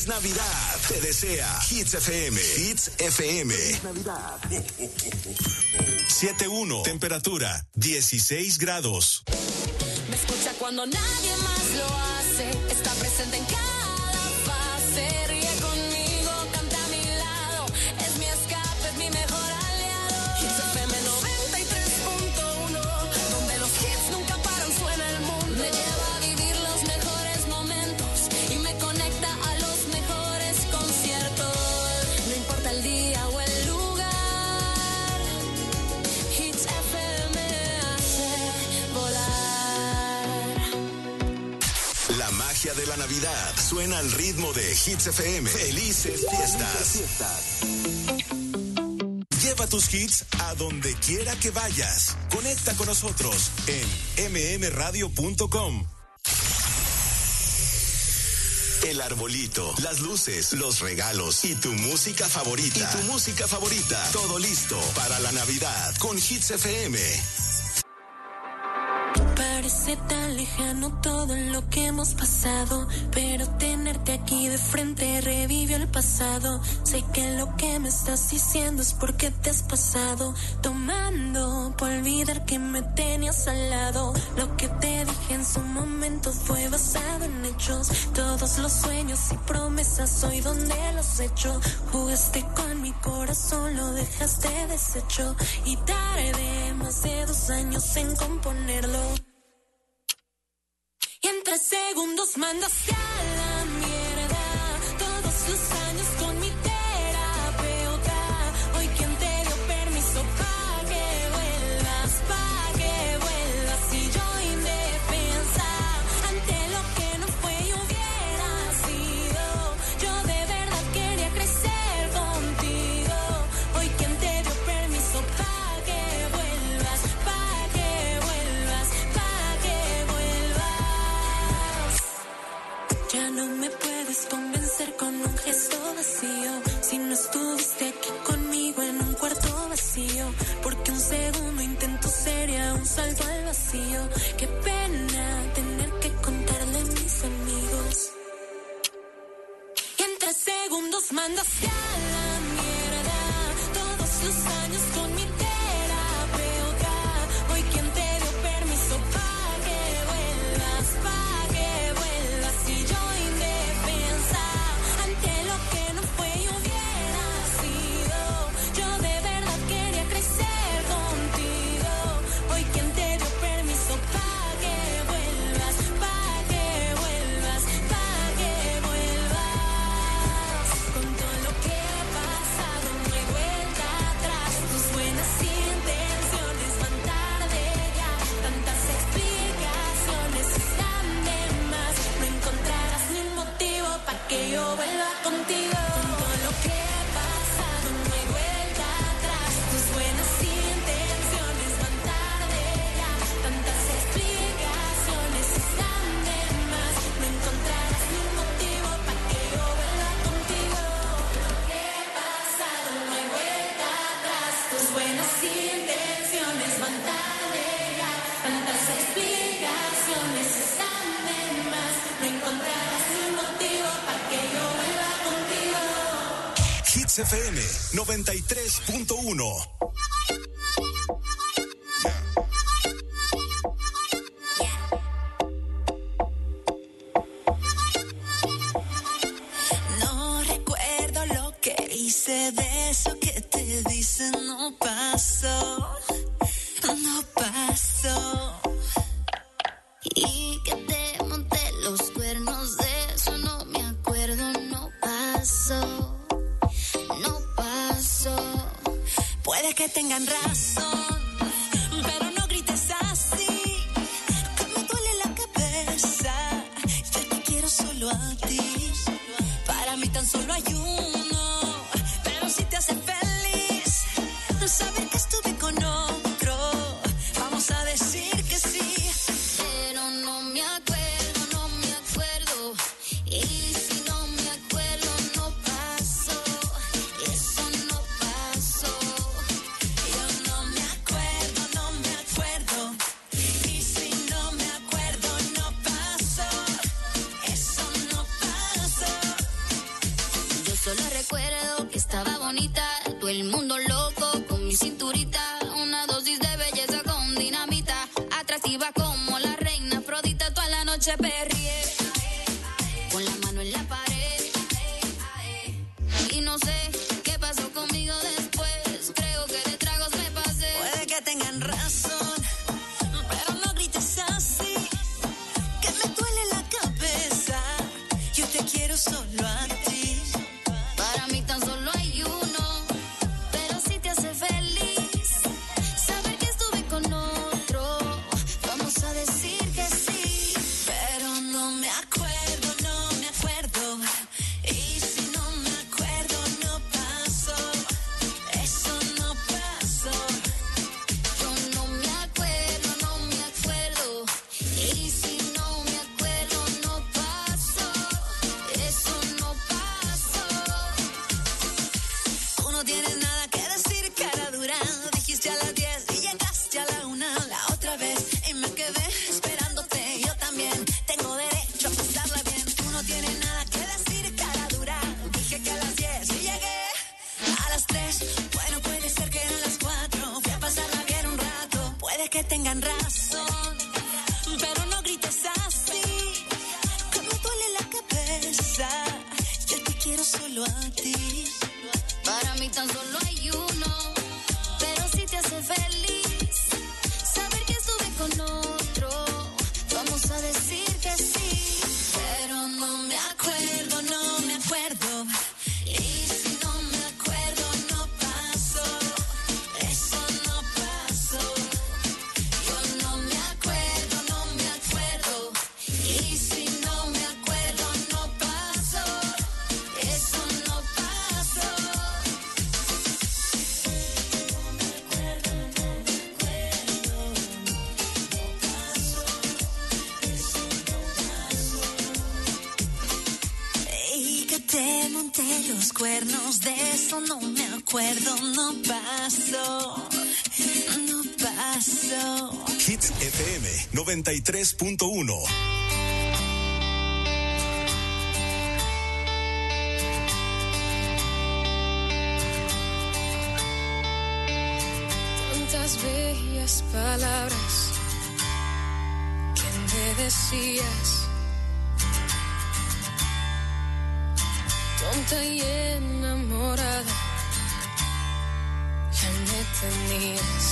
Feliz Navidad. Te desea Hits FM. Hits FM. Feliz Navidad. 7:1. Temperatura 16 grados. Me escucha cuando nadie más lo hace. Está presente en cada fase. Ríe conmigo, canta a mi lado. Es mi escape, es mi mejor aliado. Hits FM 93.1, donde los hits nunca paran, suena el mundo. Me lleva a vivir los mejores momentos y me conecta a los mejores conciertos. No importa el día o el lugar, Hits FM hace volar. La magia de la Navidad suena al ritmo de Hits FM. Felices fiestas. Lleva tus hits a donde quiera que vayas. Conecta con nosotros en mmradio.com. El arbolito, las luces, los regalos y tu música favorita. Todo listo para la Navidad con Hits FM. Parece tan lejano todo lo que hemos pasado, pero tenerte aquí de frente revivió el pasado. Sé que lo que me estás diciendo es porque te has pasado tomando por olvidar que me tenías al lado. Lo que te dije en su momento fue basado en hechos. Todos los sueños y promesas hoy donde los he hecho. Jugaste con mi corazón, lo dejaste deshecho y tardé más de 2 años en componerlo. Y en 3 segundos mandaste a la mierda todos los años con mi terapeuta. Hoy quien te dio permiso pa' que vuelvas, y yo indefensa ante lo que no fue y hubiera sido. Yo de verdad quería crecer contigo. Hoy quien te dio permiso pa' que vuelvas, ya no me puedes convencer con un gesto vacío. Si no estuviste aquí conmigo en un cuarto vacío, porque un segundo intento sería un salto al vacío. Qué pena tener que contarle a mis amigos. Y en 3 segundos mandaste a la mierda todos los años con mi terapeuta. Hoy quien te dio permiso pa' que vuelvas, y yo indefensa ante lo que no fue y hubiera sido. Yo de verdad quería crecer contigo. Hoy quien te dio permiso pa' que vuelvas, con todo lo que ha pasado no hay vuelta atrás. Tus buenas intenciones van tarde ya. Tantas explicaciones están de más. No encontrarás ni un motivo para que yo vuelva contigo. Con todo lo que ha pasado no hay vuelta atrás. Tus buenas intenciones van tarde ya. Tantas explicaciones están de más. No encontrarás ni un motivo para que yo vuelva contigo. Lo que ha pasado no hay vuelta atrás. Tus buenas intenciones van tarde ya. Tantas explicaciones están de más. No encontrarás ni un motivo para que yo vuelva contigo. Hits FM 93.1. No recuerdo lo que hice, de eso que te dicen no pasó. Y que te monté los cuernos, de eso no me acuerdo, no pasó. Puede que tengan razón, pero no grites así, que me duele la cabeza. Yo te quiero solo a ti, para mí tan solo hay uno. Pero si te hace feliz saber que estuve con otro, vamos a decir que sí. Pero no me acuerdo. Y si no me acuerdo, no pasó. Eso no pasó. Yo no me acuerdo. Y si no me acuerdo, no pasó. Eso no pasó. noche perrié, con la mano en la pared, y no sé qué pasó conmigo después, creo que de tragos me pasé. Puede que tengan razón, pero no grites así, que me duele la cabeza, yo te quiero solo a ti. Para mí tan solo hay uno, pero si te hace feliz saber que estuve con otro, vamos a decir que sí, pero no me acuerdo, y si no me acuerdo no pasó, eso no pasó. yo no me acuerdo, y si no me acuerdo no pasó, eso no pasó. Tú no tienes nada que decir, cara dura, dijiste a las 10 y llegaste a la 1 la otra vez, y me quedé esperándote, yo también tengo derecho a pasarla bien. Tú no tienes nada que decir, cara dura, dije que a las 10 y llegué a las 3, bueno puede ser que eran las 4, fui a pasarla bien un rato, puede que tengan razón, pero no grites así, que me duele la cabeza, yo te quiero solo a ti. Para mí tan solo hay uno, pero si te hace feliz saber que estuve con otro, vamos a decir que sí, Pero no me acuerdo, y si no me acuerdo no pasó, eso no pasó. Yo no me acuerdo, y si no me acuerdo no pasó, eso no pasó. Y que te monté los cuernos, de eso no me acuerdo, no pasó, no pasó. Hits FM 93.1. tantas bellas palabras que me decías, tonta y enamorada, ya me tenías.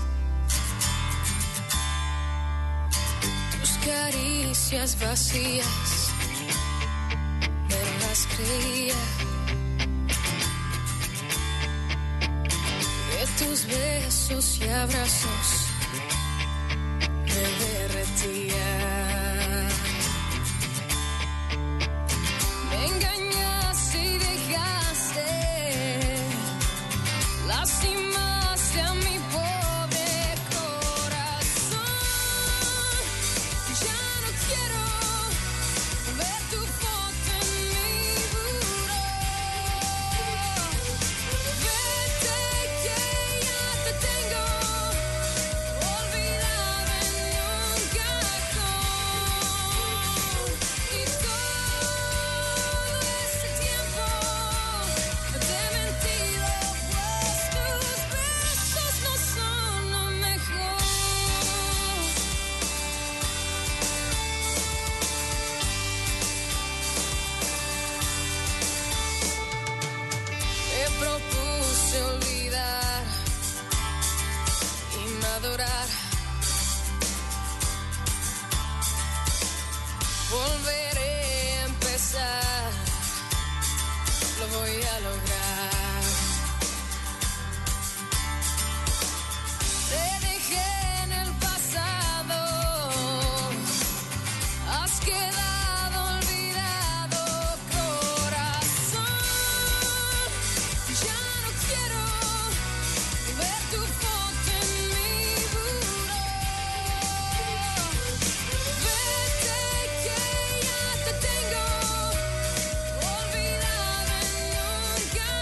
Tus caricias vacías, me las creía. De tus besos y abrazos me derretía. Me engañaste y dejaste, lastimaste a mi pobre corazón. Ya no quiero ver tu foto en mi buró. Vete que ya te tengo olvidada en un cajón. Y todo ese tiempo te he mentido, pues tus besos no son lo mejor. Me propuse olvidar y madurar, volveré a empezar, lo voy a lograr. Te dejé en el pasado, has quedado olvidado, corazón. Ya no quiero ver tu foto en mi buró. Vete que ya te tengo olvidada en un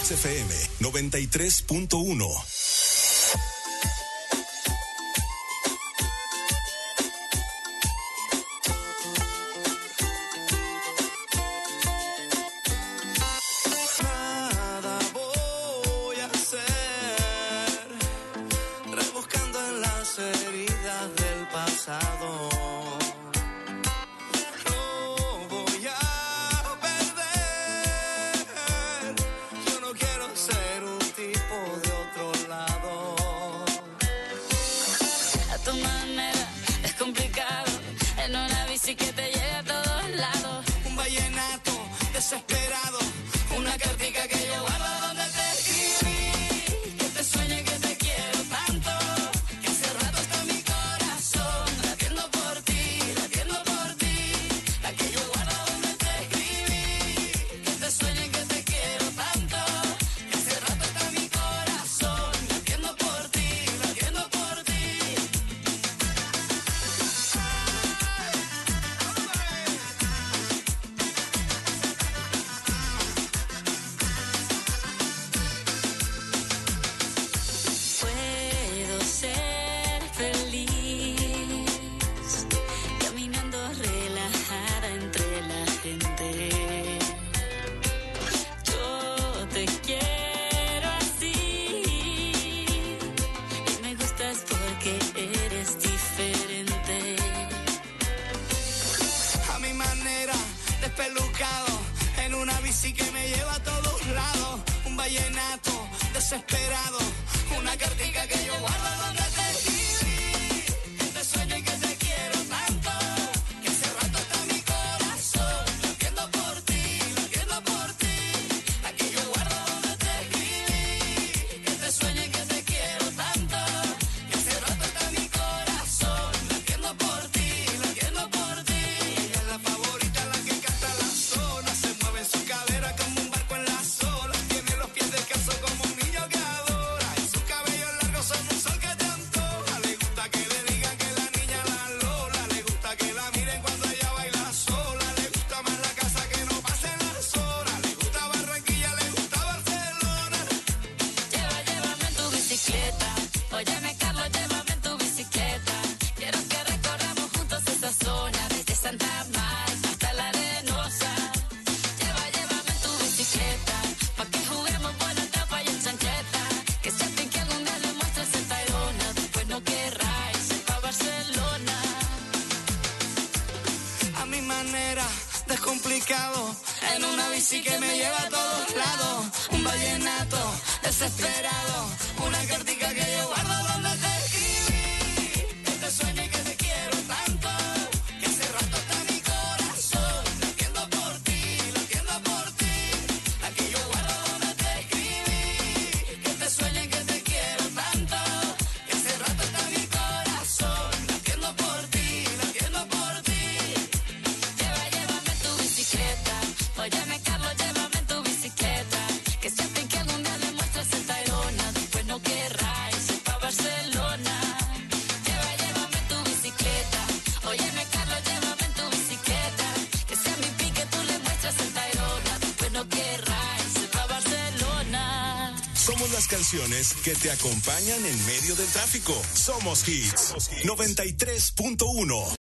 Hits FM 93.1. Canciones que te acompañan en medio del tráfico. Somos Hits 93.1.